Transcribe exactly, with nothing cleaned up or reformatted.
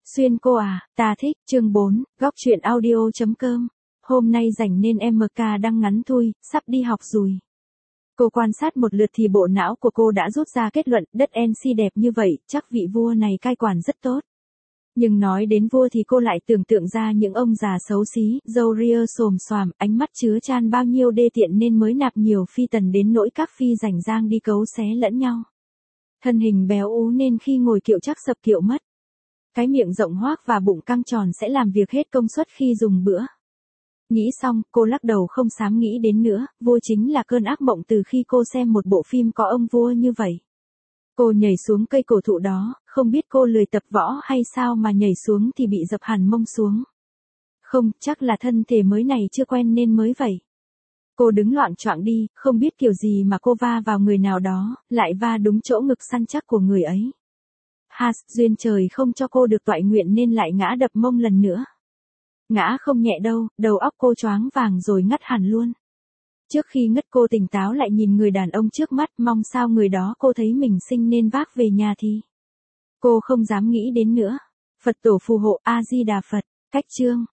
Xuyên cô à, ta thích, chương bốn, góc truyện audio.com. Hôm nay rảnh nên em em ca đang ngắn thui, sắp đi học rồi. Cô quan sát một lượt thì bộ não của cô đã rút ra kết luận, đất en xê đẹp như vậy, chắc vị vua này cai quản rất tốt. Nhưng nói đến vua thì cô lại tưởng tượng ra những ông già xấu xí, râu ria xồm xoàm, ánh mắt chứa chan bao nhiêu đê tiện nên mới nạp nhiều phi tần đến nỗi các phi rảnh rang đi cấu xé lẫn nhau. Thân hình béo ú nên khi ngồi kiệu chắc sập kiệu mất. Cái miệng rộng hoác và bụng căng tròn sẽ làm việc hết công suất khi dùng bữa. Nghĩ xong, cô lắc đầu không dám nghĩ đến nữa, vua chính là cơn ác mộng từ khi cô xem một bộ phim có ông vua như vậy. Cô nhảy xuống cây cổ thụ đó, không biết cô lười tập võ hay sao mà nhảy xuống thì bị dập hẳn mông xuống. Không, chắc là thân thể mới này chưa quen nên mới vậy. Cô đứng loạng choạng đi, không biết kiểu gì mà cô va vào người nào đó, lại va đúng chỗ ngực săn chắc của người ấy. Has, duyên trời không cho cô được toại nguyện nên lại ngã đập mông lần nữa. Ngã không nhẹ đâu, đầu óc cô choáng vàng rồi ngất hẳn luôn. Trước khi ngất cô tỉnh táo lại nhìn người đàn ông trước mắt, mong sao người đó cô thấy mình sinh nên vác về nhà thì. Cô không dám nghĩ đến nữa. Phật tổ phù hộ, A Di Đà Phật. Cách chương